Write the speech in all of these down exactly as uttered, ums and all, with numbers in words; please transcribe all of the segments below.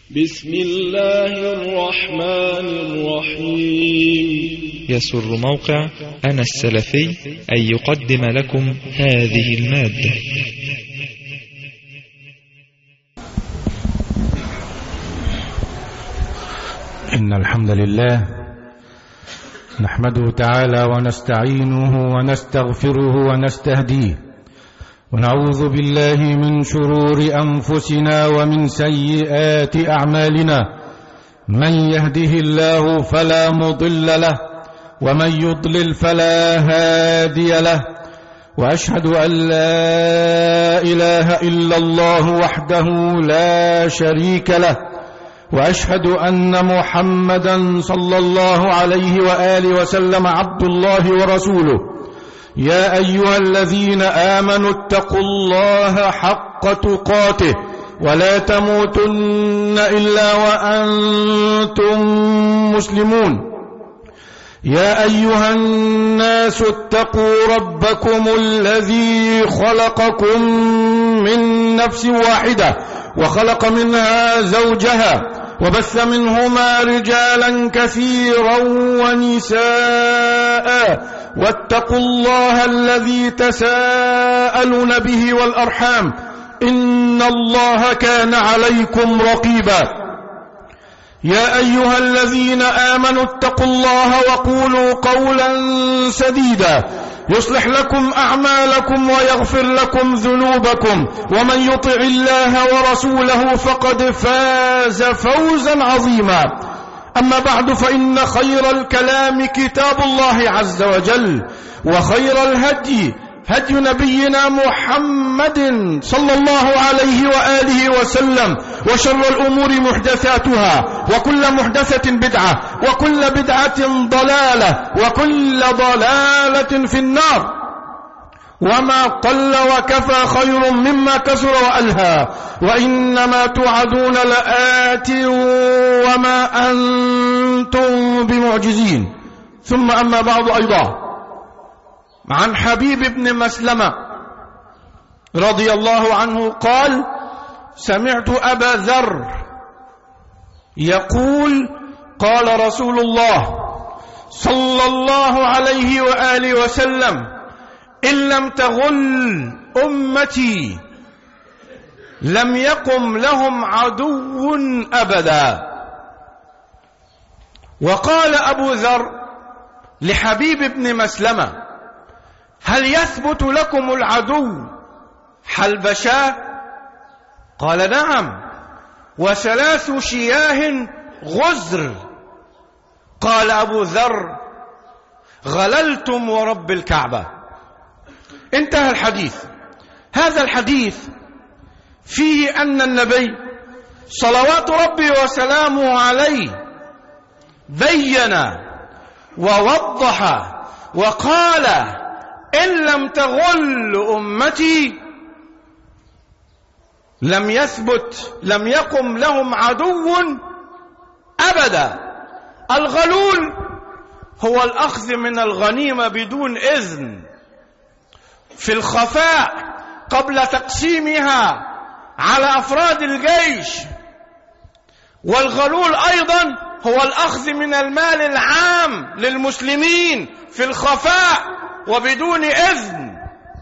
بسم الله الرحمن الرحيم. يسر موقع أنا السلفي أن يقدم لكم هذه المادة. إن الحمد لله نحمده تعالى ونستعينه ونستغفره ونستهديه، ونعوذ بالله من شرور أنفسنا ومن سيئات أعمالنا. من يهده الله فلا مضل له، ومن يضلل فلا هادي له، وأشهد أن لا إله إلا الله وحده لا شريك له، وأشهد أن محمدا صلى الله عليه وآله وسلم عبد الله ورسوله. يا أيها الذين آمنوا اتقوا الله حق تقاته ولا تموتن إلا وأنتم مسلمون. يا أيها الناس اتقوا ربكم الذي خلقكم من نفس واحدة وخلق منها زوجها وبث منهما رجالا كثيرا ونساء، واتقوا الله الذي تساءلون به والأرحام، إن الله كان عليكم رقيبا. يا أيها الذين آمنوا اتقوا الله وقولوا قولا سديدا يصلح لكم أعمالكم ويغفر لكم ذنوبكم، ومن يطع الله ورسوله فقد فاز فوزا عظيما. أما بعد، فإن خير الكلام كتاب الله عز وجل، وخير الهدي هدي نبينا محمد صلى الله عليه وآله وسلم، وشر الأمور محدثاتها، وكل محدثة بدعة، وكل بدعة ضلالة، وكل ضلالة في النار. وما قل وكفى خير مما كثر وألهى، وإنما توعدون لآت وما أنتم بمعجزين. ثم أما بعد، أيضا عن حبيب بن مسلمة رضي الله عنه قال: سمعت أبا ذر يقول: قال رسول الله صلى الله عليه وآله وسلم: إن لم تغل أمتي لم يقم لهم عدو أبدا. وقال أبو ذر لحبيب بن مسلمة: هل يثبت لكم العدو حلبشا؟ قال: نعم، وثلاث شياه غزر. قال أبو ذر: غللتم ورب الكعبة. انتهى الحديث. هذا الحديث فيه أن النبي صلوات ربي وسلامه عليه بين ووضح وقال: إن لم تغل أمتي لم يثبت لم يقم لهم عدو أبدا. الغلول هو الأخذ من الغنيمة بدون إذن، في الخفاء قبل تقسيمها على أفراد الجيش. والغلول أيضا هو الأخذ من المال العام للمسلمين في الخفاء وبدون إذن.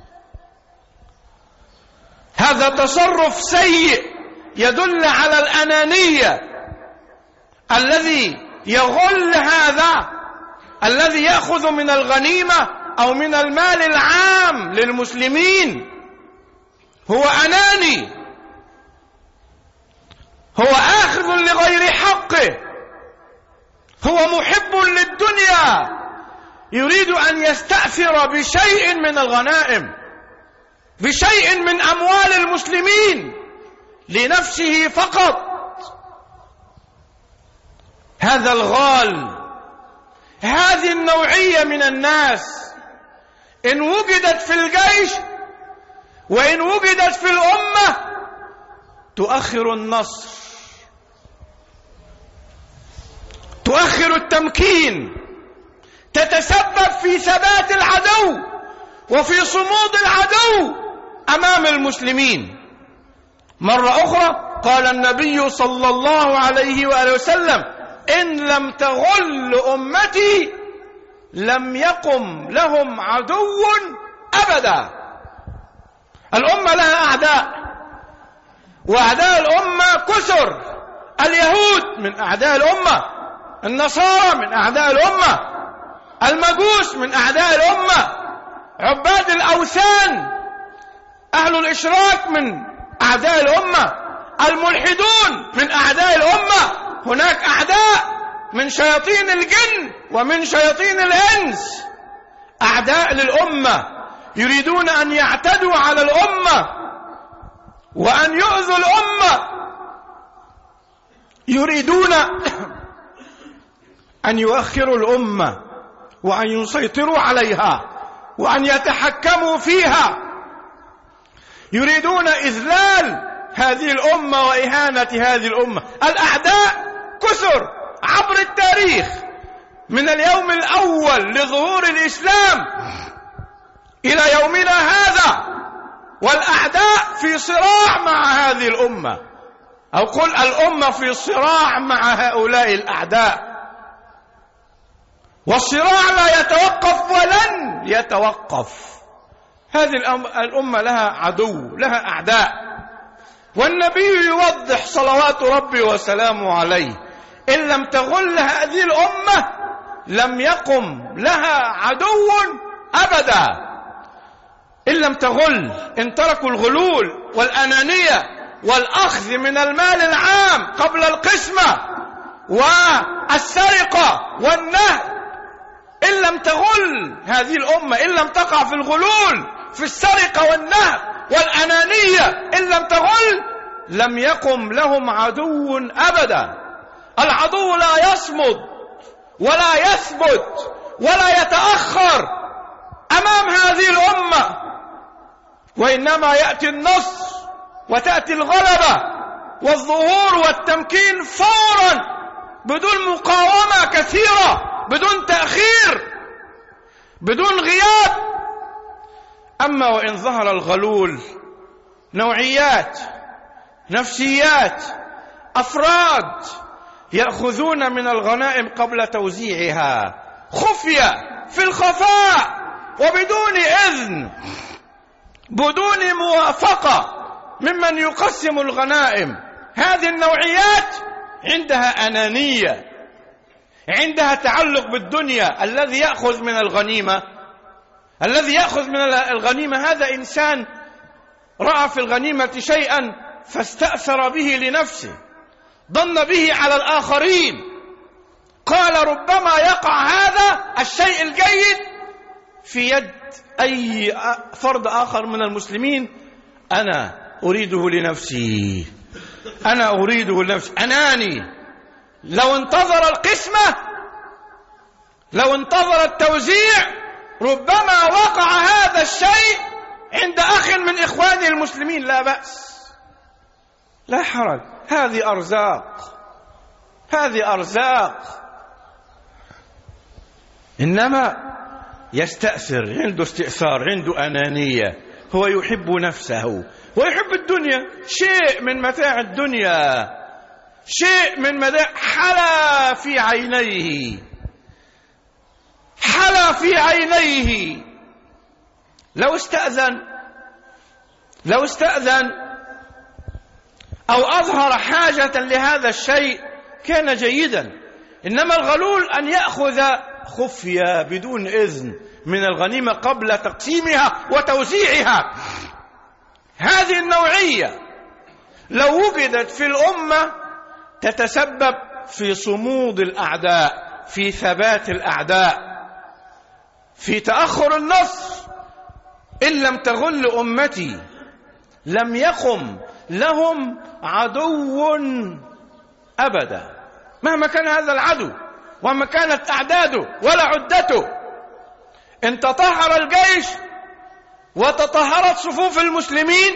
هذا تصرف سيء يدل على الأنانية. الذي يغل هذا الذي يأخذ من الغنيمة أو من المال العام للمسلمين هو أناني، هو آخذ لغير حقه، هو محب للدنيا، يريد أن يستأثر بشيء من الغنائم، بشيء من أموال المسلمين لنفسه فقط. هذا الغال، هذه النوعية من الناس إن وجدت في الجيش وإن وجدت في الأمة تؤخر النصر، تؤخر التمكين، تتسبب في ثبات العدو وفي صمود العدو أمام المسلمين. مرة أخرى قال النبي صلى الله عليه وآله وسلم: إن لم تغل أمتي لم يقم لهم عدو أبدا. الأمة لها أعداء، وأعداء الأمة كثر. اليهود من أعداء الأمة، النصارى من أعداء الأمة، المجوس من أعداء الأمة، عباد الأوثان أهل الإشراك من أعداء الأمة، الملحدون من أعداء الأمة. هناك أعداء من شياطين الجن ومن شياطين الإنس، أعداء للأمة يريدون أن يعتدوا على الأمة وأن يؤذوا الأمة، يريدون أن يؤخروا الأمة وأن يسيطروا عليها وأن يتحكموا فيها، يريدون إذلال هذه الأمة وإهانة هذه الأمة. الأعداء كثر عبر التاريخ من اليوم الأول لظهور الإسلام إلى يومنا هذا، والأعداء في صراع مع هذه الأمة، أو قل الأمة في صراع مع هؤلاء الأعداء، والصراع لا يتوقف ولن يتوقف. هذه الأمة لها عدو، لها أعداء، والنبي يوضح صلوات ربي وسلامه عليه: إن لم تغل هذه الأمة لم يقم لها عدو أبدا. إن لم تغل، إن تركوا الغلول والأنانية والأخذ من المال العام قبل القسمة والسرقة والنهب، إن لم تغل هذه الأمة، إن لم تقع في الغلول في السرقة والنهب والأنانية، إن لم تغل لم يقم لهم عدو أبدا. العدو لا يصمد ولا يثبت ولا يتأخر أمام هذه الأمة، وإنما يأتي النصر وتأتي الغلبة والظهور والتمكين فورا بدون مقاومة كثيرة، بدون تأخير، بدون غياب. أما وإن ظهر الغلول، نوعيات، نفسيات، أفراد يأخذون من الغنائم قبل توزيعها خفية في الخفاء وبدون إذن، بدون موافقة ممن يقسم الغنائم. هذه النوعيات عندها أنانية، عندها تعلق بالدنيا. الذي يأخذ من الغنيمة، الذي يأخذ من الغنيمة هذا إنسان رأى في الغنيمة شيئا فاستأثر به لنفسه، ظن به على الآخرين، قال ربما يقع هذا الشيء الجيد في يد أي فرد آخر من المسلمين، أنا أريده لنفسي، أنا أريده لنفسي، أناني. لو انتظر القسمة، لو انتظر التوزيع، ربما وقع هذا الشيء عند أخ من إخوانه المسلمين، لا بأس، لا حرج، هذه أرزاق، هذه أرزاق. إنما يستأثر، عنده استئثار، عنده أنانية، هو يحب نفسه ويحب الدنيا، شيء من متاع الدنيا، شيء من متاع، حلا في عينيه، حلا في عينيه. لو استأذن، لو استأذن أو أظهر حاجة لهذا الشيء كان جيدا. إنما الغلول أن يأخذ خفية بدون إذن من الغنيمة قبل تقسيمها وتوزيعها. هذه النوعية لو وجدت في الأمة تتسبب في صمود الأعداء، في ثبات الأعداء، في تأخر النصر. إن لم تغل أمتي لم يقم لهم عدو أبدا، مهما كان هذا العدو وما كانت أعداده ولا عدته. إن تطهر الجيش وتطهرت صفوف المسلمين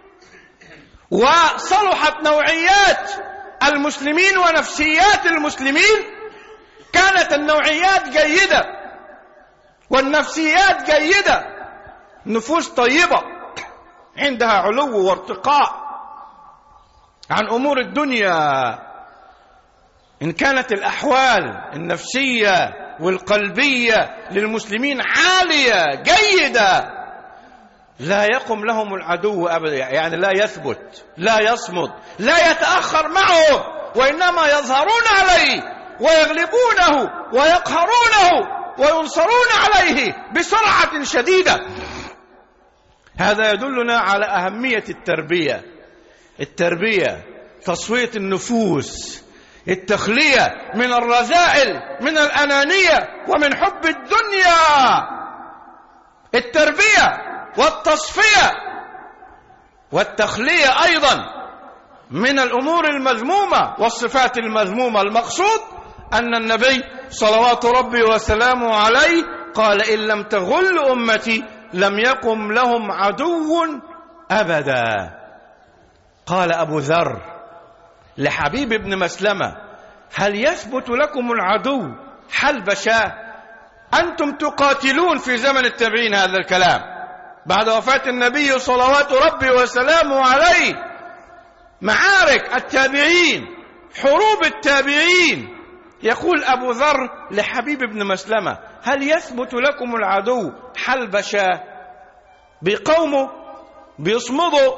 وصلحت نوعيات المسلمين ونفسيات المسلمين، كانت النوعيات جيدة والنفسيات جيدة، نفوس طيبة عندها علو وارتقاء. عن أمور الدنيا. إن كانت الأحوال النفسية والقلبية للمسلمين عالية جيدة لا يقم لهم العدو أبدا، يعني لا يثبت، لا يصمد، لا يتأخر معه، وإنما يظهرون عليه ويغلبونه ويقهرونه وينصرون عليه بسرعة شديدة. هذا يدلنا على أهمية التربية. التربية تصفية النفوس، التخلية من الرذائل، من الأنانية ومن حب الدنيا. التربية والتصفية والتخلية أيضا من الأمور المذمومة والصفات المذمومة. المقصود أن النبي صلوات ربي وسلامه عليه قال: إن لم تغل أمتي لم يقم لهم عدو أبدا. قال أبو ذر لحبيب بن مسلمة: هل يثبت لكم العدو حلب شاه؟ أنتم تقاتلون في زمن التابعين هذا الكلام بعد وفاة النبي صلوات ربي وسلامه عليه، معارك التابعين، حروب التابعين. يقول أبو ذر لحبيب بن مسلمة: هل يثبت لكم العدو حلب شاه؟ بيقوموا، بيصمدوا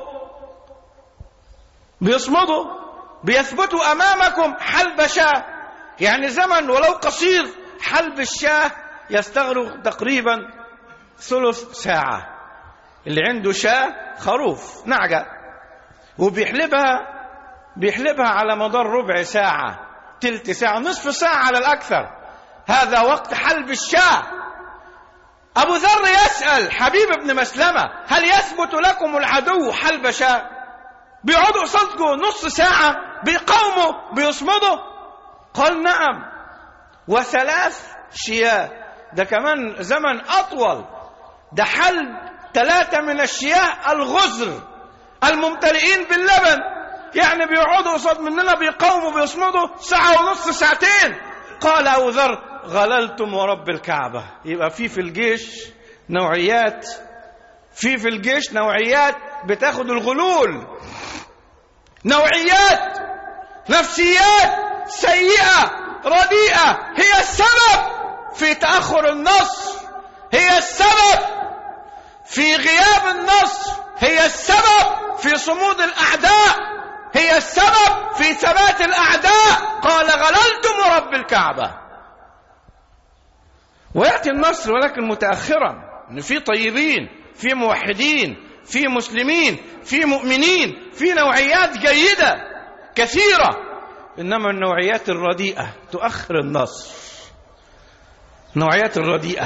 بيصمدوا بيثبتوا أمامكم حلب شاه، يعني زمن ولو قصير. حلب الشاه يستغرق تقريبا ثلث ساعة. اللي عنده شاه، خروف، نعجة، وبيحلبها بيحلبها على مدار ربع ساعة، تلت ساعة، نصف ساعة على الأكثر. هذا وقت حلب الشاه. أبو ذر يسأل حبيب بن مسلمة: هل يثبت لكم العدو حلب شاه؟ بيقعدوا صدقوا نص ساعة، بيقوموا، بيصمدوا. قال: نعم، وثلاث شياه، ده كمان زمن أطول. ده حلب ثلاثة من الشياه الغزر الممتلئين باللبن، يعني بيقعدوا قصاد مننا، بيقوموا، بيصمدوا ساعة ونص، ساعتين. قال أبو ذر: غللتم ورب الكعبة. يبقى في في الجيش نوعيات، في في الجيش نوعيات بتاخد الغلول، نوعيات نفسيات سيئة رديئة هي السبب في تأخر النصر، هي السبب في غياب النصر، هي السبب في صمود الأعداء، هي السبب في ثبات الأعداء. قال: غللتم رب الكعبة. ويأتي النصر ولكن متأخرا، إن في طيبين، في موحدين، في مسلمين، في مؤمنين، في نوعيات جيدة كثيرة، إنما النوعيات الرديئة تؤخر النصر. النوعيات الرديئة،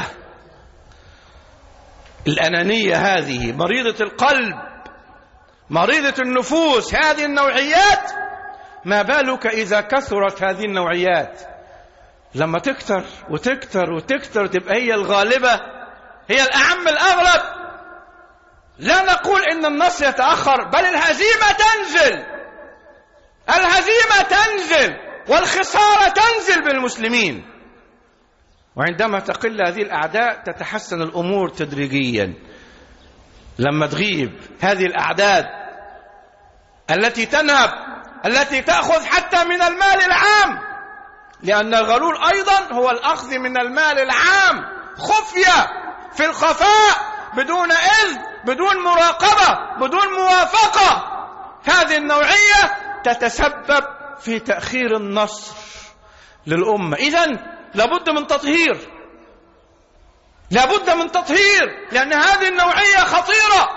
الأنانية، هذه مريضة القلب، مريضة النفوس، هذه النوعيات. ما بالك إذا كثرت هذه النوعيات؟ لما تكتر وتكتر وتكتر تبقى هي الغالبة، هي الأعم الأغلب. لا نقول إن النصر يتأخر، بل الهزيمة تنزل، الهزيمة تنزل والخسارة تنزل بالمسلمين. وعندما تقل هذه الأعداء تتحسن الأمور تدريجيا. لما تغيب هذه الأعداد التي تنهب، التي تأخذ حتى من المال العام، لأن الغلول أيضا هو الأخذ من المال العام خفية، في الخفاء، بدون إذن، بدون مراقبة، بدون موافقة. هذه النوعية تتسبب في تأخير النصر للأمة. إذن لابد من تطهير، لابد من تطهير، لأن هذه النوعية خطيرة،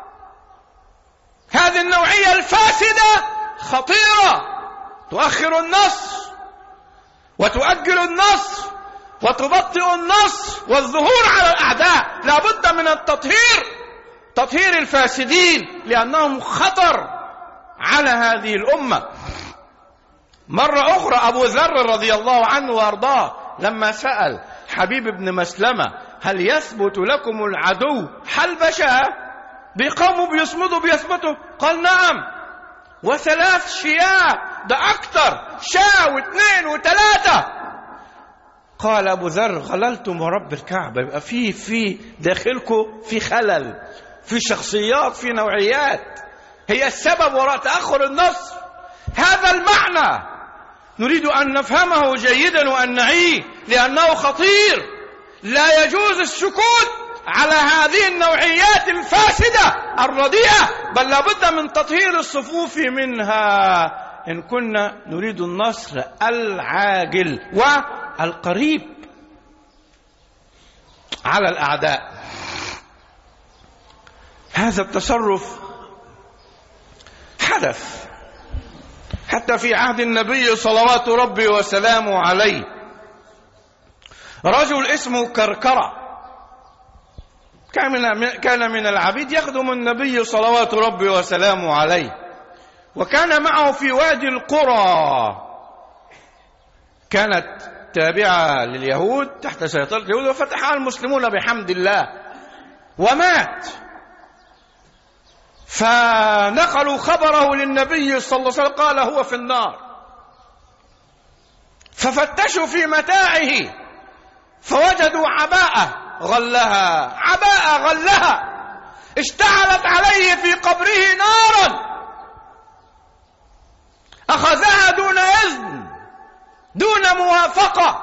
هذه النوعية الفاسدة خطيرة، تؤخر النصر وتؤجل النصر وتبطئ النصر والظهور على الأعداء. لابد من التطهير، تطهير الفاسدين، لأنهم خطر على هذه الأمة. مرة أخرى أبو ذر رضي الله عنه وأرضاه لما سأل حبيب بن مسلمة: هل يثبت لكم العدو حلب شاه؟ بيقوموا، بيصمدوا، بيثبتوا. قال: نعم، وثلاث شياه، ده أكتر، شاه واثنين وثلاثة. قال أبو ذر: غللتم ورب الكعبة. يبقى في في داخلكم في خلل، في شخصيات، في نوعيات هي السبب وراء تأخر النصر. هذا المعنى نريد أن نفهمه جيدا وأن نعيه، لأنه خطير. لا يجوز السكوت على هذه النوعيات الفاسدة الرديئة، بل لابد من تطهير الصفوف منها إن كنا نريد النصر العاجل والقريب على الأعداء. هذا التصرف حدث حتى في عهد النبي صلوات ربي وسلامه عليه. رجل اسمه كركرة كان من العبيد يخدم النبي صلوات ربي وسلامه عليه، وكان معه في وادي القرى، كانت تابعة لليهود تحت سيطرة اليهود، وفتحها المسلمون بحمد الله، ومات. فنقلوا خبره للنبي صلى الله عليه وسلم، قال هو في النار. ففتشوا في متاعه فوجدوا عباءة غلها، عباءة غلها اشتعلت عليه في قبره نارا، أخذها دون إذن دون موافقة،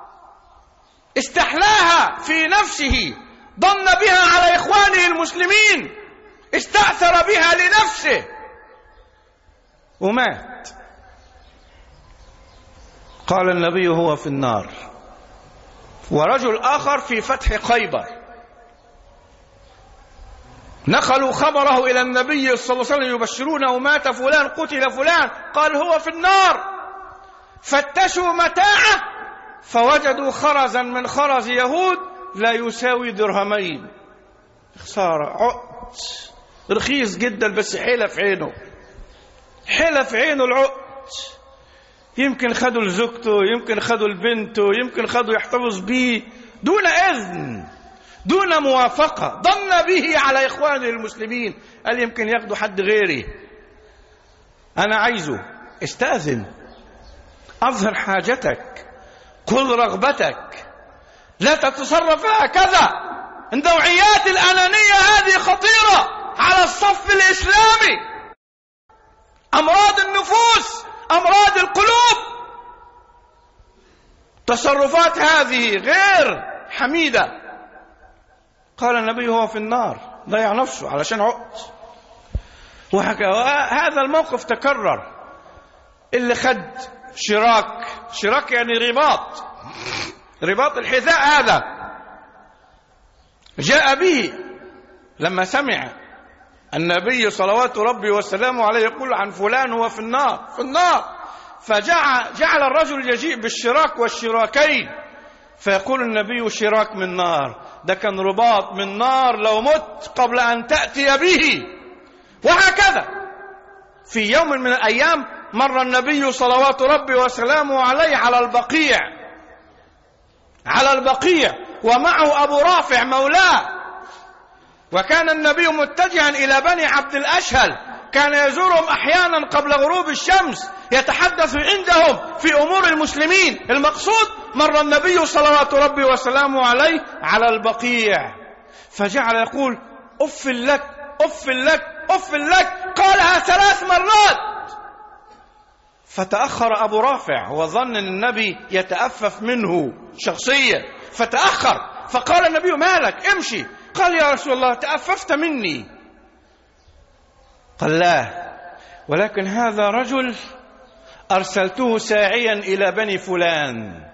استحلاها في نفسه، ضن بها على إخوانه المسلمين، استأثر بها لنفسه ومات. قال النبي هو في النار. ورجل آخر في فتح خيبر نقلوا خبره إلى النبي صلى الله عليه وسلم يبشرونه، مات فلان قتل فلان، قال هو في النار. فتشوا متاعه فوجدوا خرزا من خرز يهود لا يساوي درهمين، خسارة، عقد رخيص جدا، بس حيلة في عينه، حيلة في عينه العقد. يمكن خدوا لزوجته، يمكن خدوا لبنته، يمكن خدوا يحتفظ به دون إذن دون موافقة، ضن به على إخوانه المسلمين، قال يمكن ياخدوا حد غيري، أنا عايزه، استأذن، أظهر حاجتك، قل رغبتك، لا تتصرف هكذا. النوعيات الأنانية هذه خطيرة على الصف الإسلامي، أمراض النفوس، أمراض القلوب. تصرفات هذه غير حميدة. قال النبي هو في النار، ضيع نفسه علشان عقد. وهذا الموقف تكرر. اللي خد شراك، شراك يعني رباط، رباط الحذاء، هذا جاء به لما سمع النبي صلوات ربي وسلامه عليه يقول عن فلان هو في النار، في النار. فجعل جعل الرجل يجيء بالشراك والشراكين، فيقول النبي شراك من نار، ده كان رباط من نار لو مت قبل أن تأتي به. وهكذا في يوم من الأيام مر النبي صلوات ربي وسلامه عليه على البقيع، على البقيع ومعه أبو رافع مولاه، وكان النبي متجها إلى بني عبد الأشهل، كان يزورهم أحيانا قبل غروب الشمس، يتحدث عندهم في أمور المسلمين. المقصود مر النبي صلوات ربي وسلامه عليه على البقيع، فجعل يقول أف لك أف لك أف لك، قالها ثلاث مرات. فتأخر أبو رافع وظن أن النبي يتأفف منه شخصيا، فتأخر، فقال النبي مالك امشي. قال يا رسول الله تأففت مني. قال لا، ولكن هذا رجل أرسلته ساعيا إلى بني فلان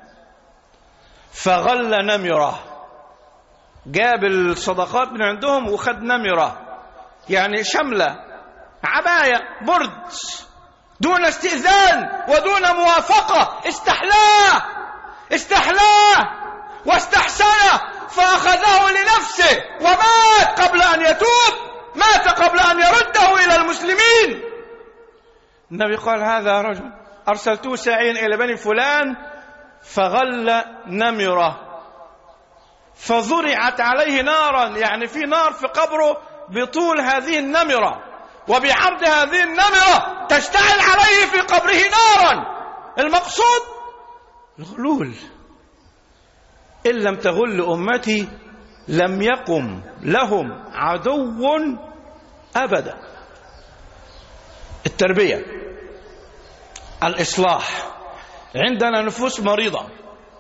فغل نمرة، جاب الصدقات من عندهم وخد نمرة، يعني شملة، عباية، برد، دون استئذان ودون موافقة، استحلاه استحلاه واستحسنه، فأخذه لنفسه ومات قبل أن يتوب، مات قبل أن يرده إلى المسلمين. النبي قال هذا رجل أرسلته ساعيا إلى بني فلان فغل نمرة فذرعت عليه نارا، يعني في نار في قبره بطول هذه النمرة وبعرض هذه النمرة، تشتعل عليه في قبره نارا. المقصود الغلول. إن لم تغل أمتي لم يقم لهم عدو أبدا. التربية الإصلاح. عندنا نفوس مريضة،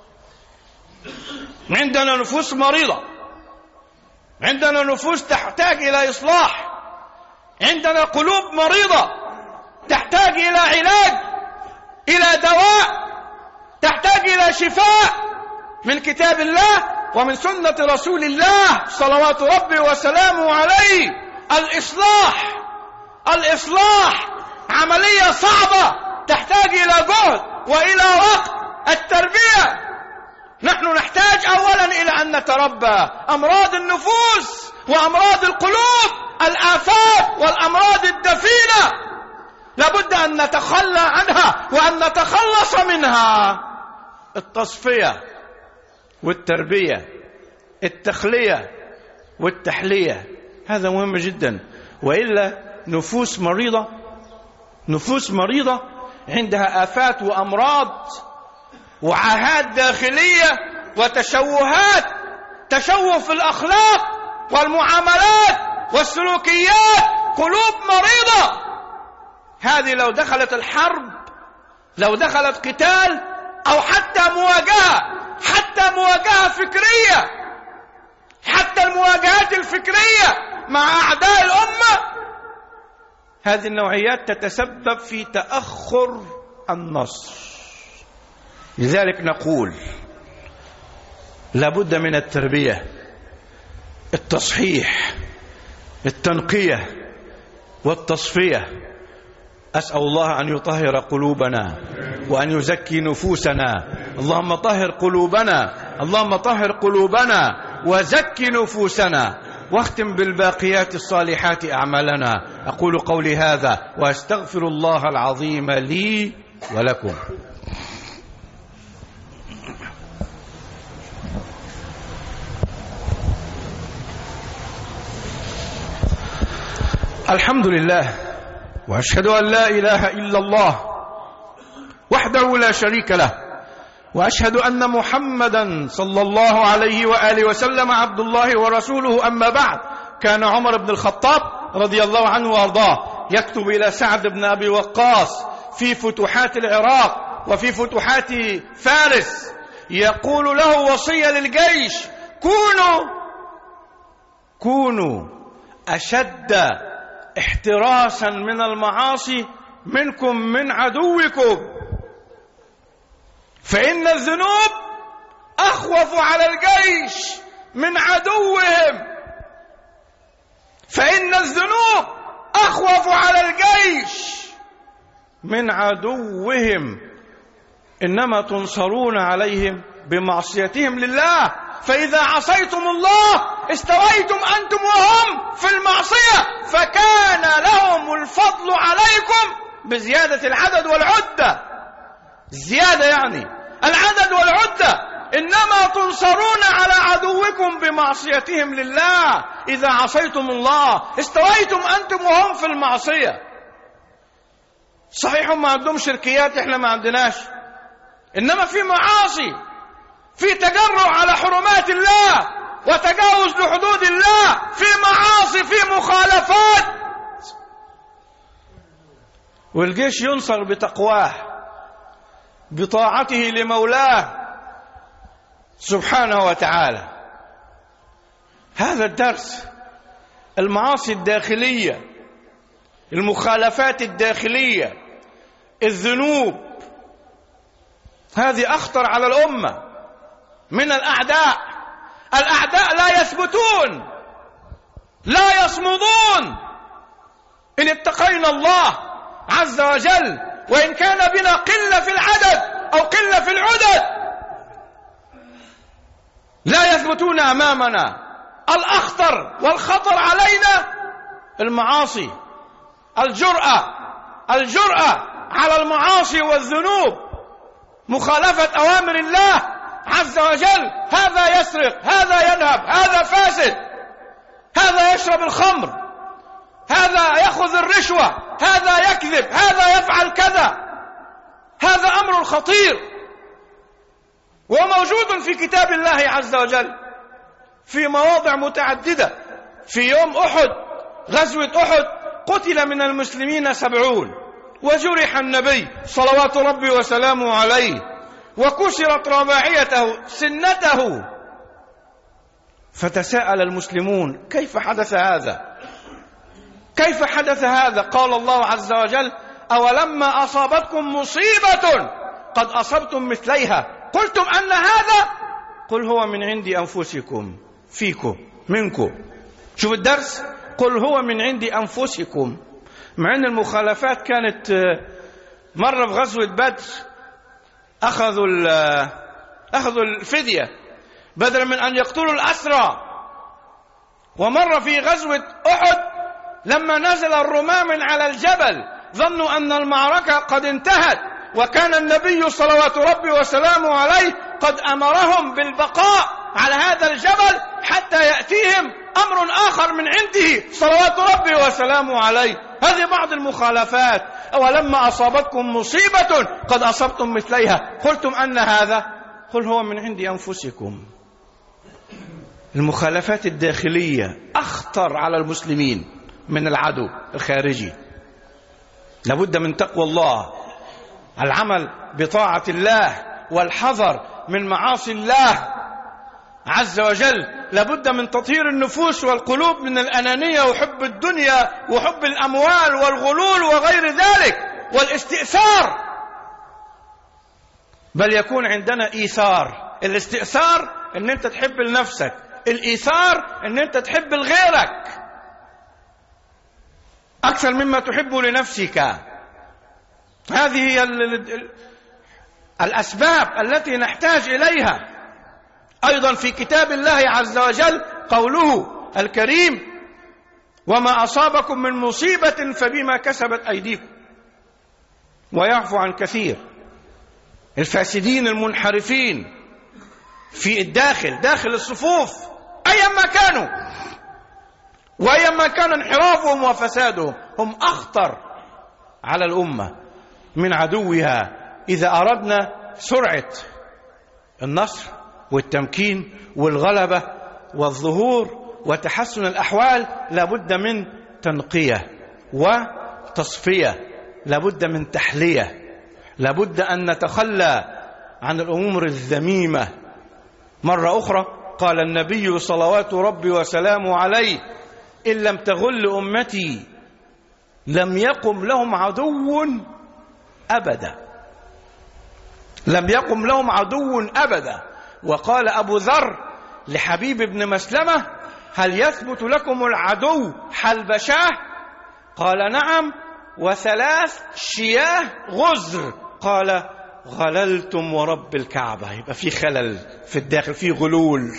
عندنا نفوس مريضة، عندنا نفوس تحتاج إلى إصلاح، عندنا قلوب مريضة تحتاج إلى علاج، إلى دواء، تحتاج إلى شفاء من كتاب الله ومن سنة رسول الله صلوات ربي وسلامه عليه. الإصلاح، الإصلاح عملية صعبة تحتاج إلى جهد وإلى وقت. التربية، نحن نحتاج أولا إلى أن نتربى. أمراض النفوس وأمراض القلوب، الآفات والأمراض الدفينة لابد أن نتخلى عنها وأن نتخلص منها. التصفية والتربية، التخلية والتحلية، هذا مهم جدا. وإلا نفوس مريضة، نفوس مريضة عندها آفات وأمراض وعاهات داخلية وتشوهات، تشوه في الأخلاق والمعاملات والسلوكيات، قلوب مريضة. هذه لو دخلت الحرب، لو دخلت قتال أو حتى مواجهة، حتى مواجهة فكرية، حتى المواجهات الفكرية مع أعداء الأمة، هذه النوعيات تتسبب في تأخر النصر. لذلك نقول لابد من التربية، التصحيح، التنقية والتصفية. أسأل الله أن يطهر قلوبنا وأن يزكي نفوسنا. اللهم طهر قلوبنا، اللهم طهر قلوبنا وزكي نفوسنا، واختم بالباقيات الصالحات أعمالنا. أقول قولي هذا وأستغفر الله العظيم لي ولكم. الحمد لله، وأشهد أن لا إله إلا الله وحده لا شريك له، وأشهد أن محمدا صلى الله عليه وآله وسلم عبد الله ورسوله. أما بعد، كان عمر بن الخطاب رضي الله عنه وأرضاه يكتب إلى سعد بن أبي وقاص في فتوحات العراق وفي فتوحات فارس، يقول له وصية للجيش: كونوا كونوا أشد احتراسا من المعاصي منكم من عدوكم، فإن الذنوب أخوف على الجيش من عدوهم، فإن الذنوب أخوف على الجيش من عدوهم، إنما تنصرون عليهم بمعصيتهم لله، فإذا عصيتم الله استويتم أنتم وهم في المعصية، فكان لهم الفضل عليكم بزيادة العدد والعدة. الزيادة يعني العدد والعدة. إنما تنصرون على عدوكم بمعصيتهم لله، إذا عصيتم الله استويتم أنتم وهم في المعصية. صحيح هم عندهم شركيات إحنا ما عندناش، إنما في معاصي، في تجرؤ على حرمات الله وتجاوز لحدود الله، في معاصي، في مخالفات. والجيش ينصر بتقواه، بطاعته لمولاه سبحانه وتعالى. هذا الدرس. المعاصي الداخلية، المخالفات الداخلية، الذنوب، هذه أخطر على الأمة من الأعداء. الأعداء لا يثبتون، لا يصمدون إن اتقينا الله عز وجل، وإن كان بنا قلة في العدد أو قلة في العدد، لا يثبتون أمامنا. الأخطر والخطر علينا المعاصي، الجرأة، الجرأة على المعاصي والذنوب، مخالفة أوامر الله عز وجل. هذا يسرق، هذا ينهب، هذا فاسد، هذا يشرب الخمر، هذا يأخذ الرشوة، هذا يكذب، هذا يفعل كذا. هذا أمر خطير وموجود في كتاب الله عز وجل في مواضع متعددة. في يوم أحد، غزوة أحد، قتل من المسلمين سبعون، وجرح النبي صلوات ربي وسلامه عليه، وكسرت رباعيته سنته. فتساءل المسلمون: كيف حدث هذا؟ كيف حدث هذا؟ قال الله عز وجل: أولما أصابتكم مصيبة قد أصبتم مثليها قلتم أن هذا؟ قل هو من عند أنفسكم، فيكم، منكم. شوف الدرس، قل هو من عند أنفسكم. مع أن المخالفات كانت مرة في غزوة بدر أخذوا أخذوا الفدية بدلا من أن يقتلوا الأسرى، ومرة في غزوة أحد لما نزل الرماة من على الجبل ظنوا أن المعركة قد انتهت، وكان النبي صلوات ربي وسلامه عليه قد أمرهم بالبقاء على هذا الجبل حتى يأتيهم أمر آخر من عنده صلوات ربي وسلامه عليه. هذه بعض المخالفات. أولما أصابتكم مصيبة قد أصبتم مثليها قلتم أن هذا؟ قل هو من عند أنفسكم. المخالفات الداخلية أخطر على المسلمين من العدو الخارجي. لابد من تقوى الله، العمل بطاعة الله، والحذر من معاصي الله عز وجل. لابد من تطهير النفوس والقلوب من الأنانية وحب الدنيا وحب الأموال والغلول وغير ذلك والاستئثار، بل يكون عندنا إيثار. الاستئثار ان انت تحب لنفسك، الإيثار ان انت تحب لغيرك أكثر مما تحب لنفسك. هذه هي الأسباب التي نحتاج إليها. أيضا في كتاب الله عز وجل قوله الكريم: وما أصابكم من مصيبة فبما كسبت أيديكم ويعفو عن كثير. الفاسدين المنحرفين في الداخل، داخل الصفوف، أيما كانوا وأيما كان انحرافهم وفسادهم، هم أخطر على الأمة من عدوها. إذا أردنا سرعة النصر والتمكين والغلبة والظهور وتحسن الأحوال لابد من تنقية وتصفية، لابد من تحلية، لابد أن نتخلى عن الأمور الذميمة. مرة أخرى قال النبي صلوات ربي وسلامه عليه: إن لم تغل أمتي لم يقم لهم عدو أبدا، لم يقم لهم عدو أبدا. وقال أبو ذر لحبيب بن مسلمة: هل يثبت لكم العدو حلبشاه؟ قال: نعم، وثلاث شياه غزر. قال: غللتم ورب الكعبة. يبقى في خلل في الداخل، في غلول.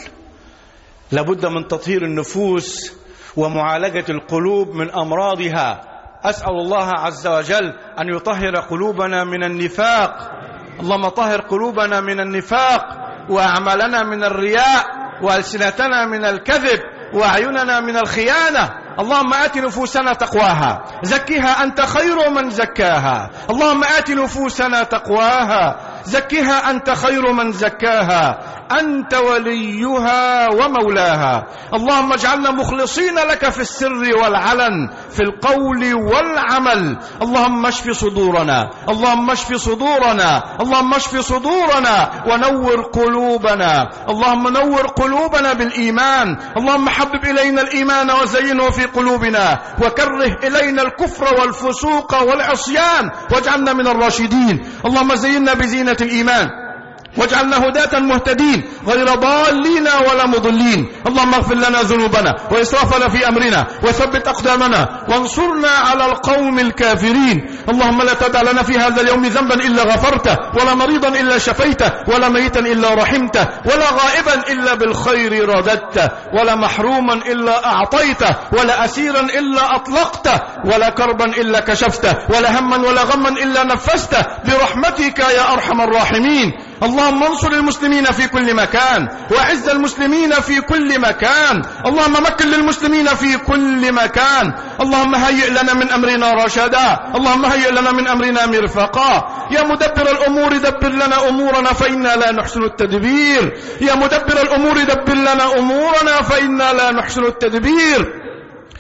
لابد من تطهير النفوس ومعالجة القلوب من أمراضها. أسأل الله عز وجل أن يطهر قلوبنا من النفاق. اللهم طهر قلوبنا من النفاق، وأعمالنا من الرياء، وألسنتنا من الكذب، وأعيننا من الخيانة. اللهم آت نفوسنا تقواها، زكها أنت خير من زكاها. اللهم آت نفوسنا تقواها، زكها أنت خير من زكاها، أنت وليها ومولاها. اللهم اجعلنا مخلصين لك في السر والعلن، في القول والعمل. اللهم اشف صدورنا، اللهم اشف صدورنا، اللهم اشف صدورنا ونور قلوبنا. اللهم نور قلوبنا بالإيمان. اللهم حبب إلينا الإيمان وزينه في قلوبنا، وكره إلينا الكفر والفسوق والعصيان، واجعلنا من الراشدين. اللهم زينا بزينة الإيمان، واجعلنا هداة مهتدين غير ضالين ولا مضلين. اللهم اغفر لنا ذنوبنا وإسرافنا في أمرنا، وثبت أقدامنا، وانصرنا على القوم الكافرين. اللهم لا تدع لنا في هذا اليوم ذنبا إلا غفرته، ولا مريضا إلا شفيته، ولا ميتا إلا رحمته، ولا غائبا إلا بالخير رددته، ولا محروما إلا أعطيته، ولا أسيرا إلا أطلقته، ولا كربا إلا كشفته، ولا هما ولا غما إلا نفسته، برحمتك يا أرحم الراحمين. اللهم انصر المسلمين في كل مكان، وأعز المسلمين في كل مكان. اللهم مكن للمسلمين في كل مكان. اللهم هيئ لنا من أمرنا رشدا، اللهم هيئ لنا من أمرنا مرفقا. يا مدبر الأمور دبر لنا أمورنا فإنا لا نحسن التدبير. يا مدبر الأمور دبر لنا أمورنا فإنا لا نحسن التدبير.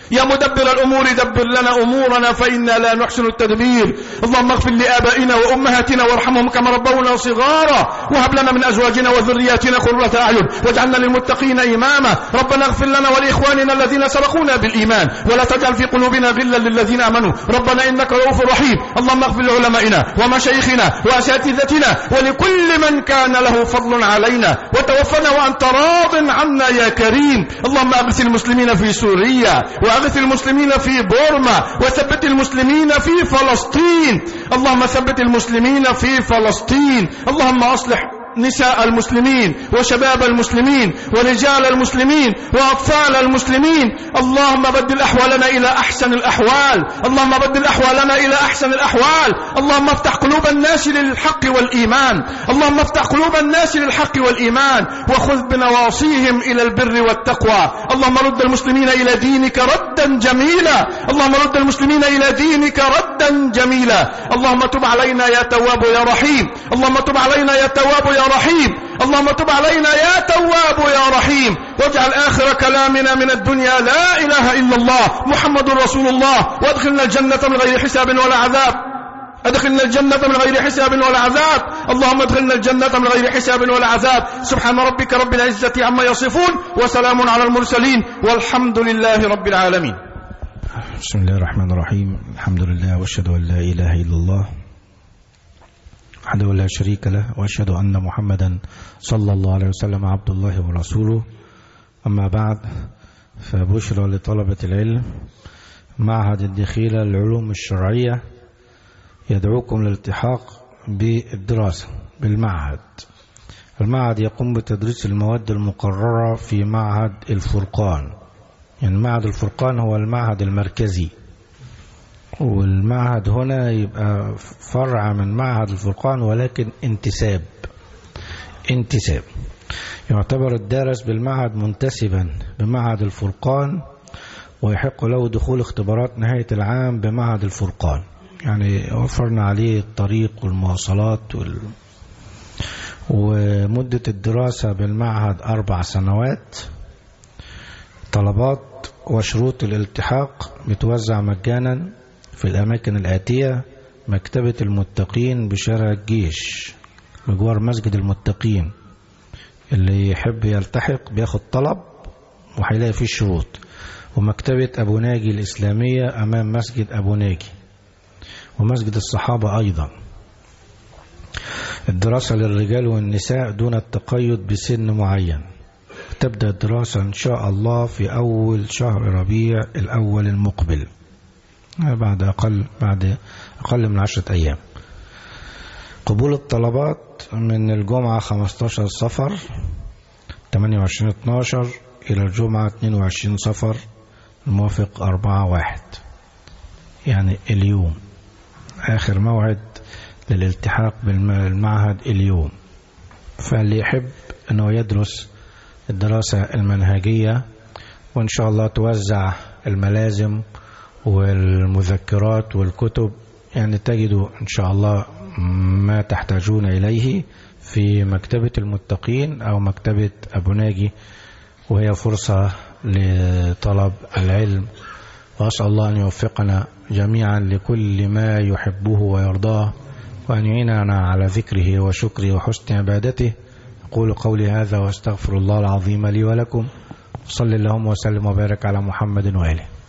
يا مدبر الأمور دبر لنا أمورنا فإنا لا نحسن التدبير. اللهم اغفر لآبائنا وأمهاتنا وارحمهم كما ربونا صغارا، وهب لنا من أزواجنا وذرياتنا قرة أعين واجعلنا للمتقين إماما. ربنا اغفر لنا ولإخواننا الذين سبقونا بالإيمان ولا تجعل في قلوبنا غلا للذين آمنوا ربنا إنك رؤوف رحيم. اللهم اغفر لعلمائنا ومشايخنا وأساتذتنا ولكل من كان له فضل علينا، وتوفنا وأنت راض عنا يا كريم. اللهم أغث المسلمين في سوريا وأغث المسلمين في بورما وثبت المسلمين في فلسطين. اللهم ثبت المسلمين في فلسطين. اللهم أصلح نساء المسلمين وشباب المسلمين ورجال المسلمين وأطفال المسلمين. اللهم بدل أحوالنا إلى أحسن الأحوال. اللهم بدل أحوالنا إلى أحسن الأحوال. اللهم افتح قلوب الناس للحق والإيمان. اللهم افتح قلوب الناس للحق والإيمان وخذ بنواصيهم إلى البر والتقوى. اللهم رد المسلمين إلى دينك ردا جميلا. اللهم رد المسلمين إلى دينك ردا جميلا. اللهم تب علينا يا تواب يا رحيم. اللهم تب علينا يا تواب يا رحيم. اللهم تب علينا يا تواب يا رحيم. واجعل آخر كلامنا من الدنيا لا إله إلا الله محمد رسول الله. وادخلنا الجنة من غير حساب ولا عذاب. ادخلنا الجنة من غير حساب ولا عذاب. اللهم ادخلنا الجنة من غير حساب ولا عذاب. سبحان ربك رب العزة عما يصفون وسلام على المرسلين والحمد لله رب العالمين. بسم الله الرحمن الرحيم. الحمد لله واشهد أن لا إله إلا الله وحده لا شريك له، وأشهد أن محمدا صلى الله عليه وسلم عبد الله ورسوله. أما بعد، فبشرى لطلبة العلم معهد الدخيلة للعلوم الشرعية يدعوكم للالتحاق بالدراسة بالمعهد. المعهد يقوم بتدريس المواد المقررة في معهد الفرقان. يعني معهد الفرقان هو المعهد المركزي، والمعهد هنا يبقى فرع من معهد الفرقان ولكن انتساب انتساب يعتبر الدارس بالمعهد منتسبا بمعهد الفرقان، ويحق له دخول اختبارات نهاية العام بمعهد الفرقان. يعني وفرنا عليه الطريق والمواصلات وال... ومدة الدراسة بالمعهد أربع سنوات. طلبات وشروط الالتحاق بتوزع مجانا في الأماكن الآتية: مكتبة المتقين بشارع الجيش بجوار مسجد المتقين. اللي يحب يلتحق بياخد طلب وهيلاقي فيه الشروط. ومكتبة أبو ناجي الإسلامية أمام مسجد أبو ناجي، ومسجد الصحابة أيضا. الدراسة للرجال والنساء دون التقيد بسن معين. تبدأ الدراسة إن شاء الله في أول شهر ربيع الأول المقبل، بعد أقل بعد أقل من عشرة أيام. قبول الطلبات من الجمعة خمستاشر صفر ثمانية وعشرين اتناشر إلى الجمعة اتنين وعشرين صفر الموافق أربعة واحد، يعني اليوم آخر موعد للالتحاق بالمعهد اليوم. فاللي يحب أنه يدرس الدراسة المنهجية، وإن شاء الله توزع الملازم والمذكرات والكتب، يعني تجدوا إن شاء الله ما تحتاجون إليه في مكتبة المتقين أو مكتبة أبو ناجي، وهي فرصة لطلب العلم. وأسأل الله أن يوفقنا جميعا لكل ما يحبه ويرضاه، وأن يعيننا على ذكره وشكره وحسن عبادته. أقول قولي هذا وأستغفر الله العظيم لي ولكم. صلى اللهم وسلم وبارك على محمد وآله.